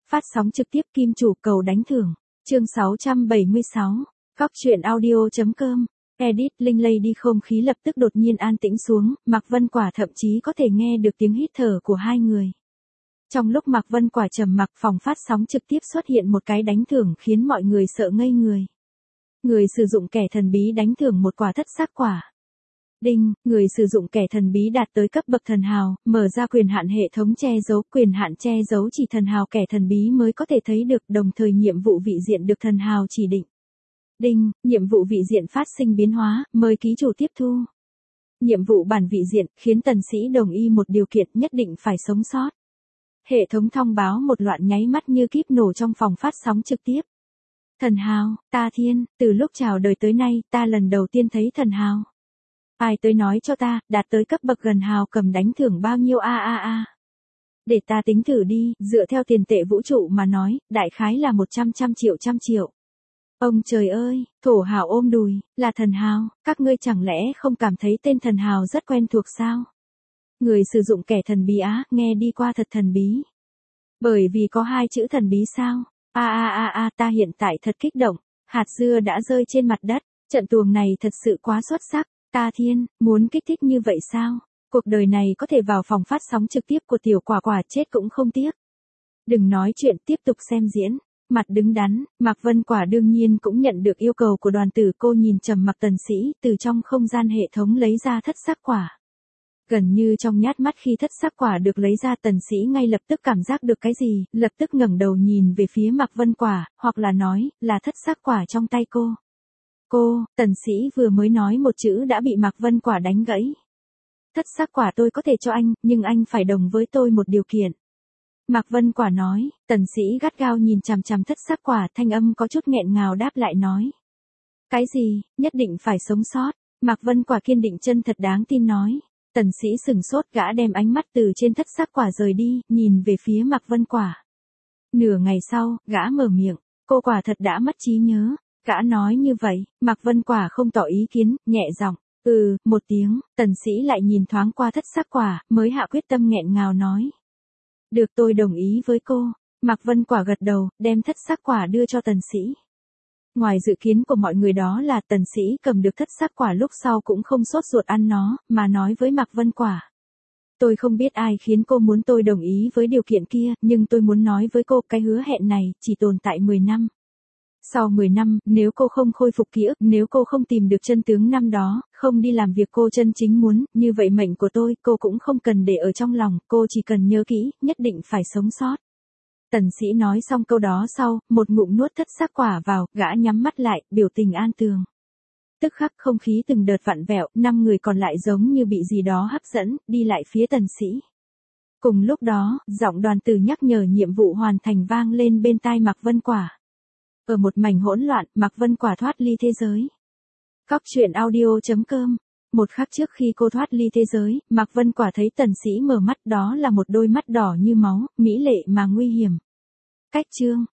Phát sóng trực tiếp Kim Chủ cầu đánh thưởng. Chương 676. Góc truyện audio.com. Edit Linh Lady không khí lập tức đột nhiên an tĩnh xuống, Mạc Vân Quả thậm chí có thể nghe được tiếng hít thở của hai người. Trong lúc Mạc Vân Quả trầm mặc, phòng phát sóng trực tiếp xuất hiện một cái đánh thưởng khiến mọi người sợ ngây người. Người sử dụng kẻ thần bí đánh thưởng một quả thất sắc quả. Đinh, người sử dụng kẻ thần bí đạt tới cấp bậc thần hào, mở ra quyền hạn hệ thống che giấu, quyền hạn che giấu chỉ thần hào kẻ thần bí mới có thể thấy được, đồng thời nhiệm vụ vị diện được thần hào chỉ định. Đinh, nhiệm vụ vị diện phát sinh biến hóa, mời ký chủ tiếp thu. Nhiệm vụ bản vị diện, khiến tần sĩ đồng ý một điều kiện, nhất định phải sống sót. Hệ thống thông báo một loạt nháy mắt như kíp nổ trong phòng phát sóng trực tiếp. Thần hào, ta thiên, từ lúc chào đời tới nay, ta lần đầu tiên thấy thần hào. Ai tới nói cho ta, đạt tới cấp bậc gần hào cầm đánh thưởng bao nhiêu a. Để ta tính thử đi, dựa theo tiền tệ vũ trụ mà nói, đại khái là 100 triệu. Ông trời ơi, thổ hào ôm đùi, là thần hào, các ngươi chẳng lẽ không cảm thấy tên thần hào rất quen thuộc sao? Người sử dụng kẻ thần bí á, nghe đi qua thật thần bí. Bởi vì có hai chữ thần bí sao? Ta hiện tại thật kích động, hạt dưa đã rơi trên mặt đất, trận tuồng này thật sự quá xuất sắc. Ta thiên, muốn kích thích như vậy sao? Cuộc đời này có thể vào phòng phát sóng trực tiếp của tiểu quả quả chết cũng không tiếc. Đừng nói chuyện, tiếp tục xem diễn. Mặt đứng đắn, Mạc Vân Quả đương nhiên cũng nhận được yêu cầu của đoàn tử, cô nhìn trầm mặc tần sĩ, từ trong không gian hệ thống lấy ra thất sắc quả. Gần như trong nhát mắt khi thất sắc quả được lấy ra, tần sĩ ngay lập tức cảm giác được cái gì, lập tức ngẩng đầu nhìn về phía Mạc Vân Quả, hoặc là nói, là thất sắc quả trong tay cô. Cô, tần sĩ vừa mới nói một chữ đã bị Mạc Vân Quả đánh gãy. Thất sắc quả tôi có thể cho anh, nhưng anh phải đồng với tôi một điều kiện. Mạc Vân Quả nói, tần sĩ gắt gao nhìn chằm chằm thất sắc quả, thanh âm có chút nghẹn ngào đáp lại nói. Cái gì, nhất định phải sống sót. Mạc Vân Quả kiên định chân thật đáng tin nói. Tần sĩ sừng sốt, gã đem ánh mắt từ trên thất sắc quả rời đi, nhìn về phía Mạc Vân Quả. Nửa ngày sau, gã mở miệng, cô quả thật đã mất trí nhớ. Gã nói như vậy, Mạc Vân Quả không tỏ ý kiến, nhẹ giọng, một tiếng, tần sĩ lại nhìn thoáng qua thất sắc quả, mới hạ quyết tâm nghẹn ngào nói. Được, tôi đồng ý với cô. Mạc Vân Quả gật đầu, đem thất sắc quả đưa cho tần sĩ. Ngoài dự kiến của mọi người đó là tần sĩ cầm được thất sắc quả lúc sau cũng không sốt ruột ăn nó, mà nói với Mạc Vân Quả. Tôi không biết ai khiến cô muốn tôi đồng ý với điều kiện kia, nhưng tôi muốn nói với cô, cái hứa hẹn này chỉ tồn tại 10 năm. Sau 10 năm, nếu cô không khôi phục ký ức, nếu cô không tìm được chân tướng năm đó, không đi làm việc cô chân chính muốn, như vậy mệnh của tôi, cô cũng không cần để ở trong lòng, cô chỉ cần nhớ kỹ, nhất định phải sống sót. Tần sĩ nói xong câu đó sau, một ngụm nuốt thất sắc quả vào, gã nhắm mắt lại, biểu tình an tường. Tức khắc không khí từng đợt vặn vẹo, 5 người còn lại giống như bị gì đó hấp dẫn, đi lại phía tần sĩ. Cùng lúc đó, giọng đoàn tử nhắc nhở nhiệm vụ hoàn thành vang lên bên tai Mạc Vân Quả. Ở một mảnh hỗn loạn, Mạc Vân Quả thoát ly thế giới. Góc truyện audio.com. Một khắc trước khi cô thoát ly thế giới, Mạc Vân Quả thấy tần sĩ mở mắt, đó là một đôi mắt đỏ như máu, mỹ lệ mà nguy hiểm. Cách chương.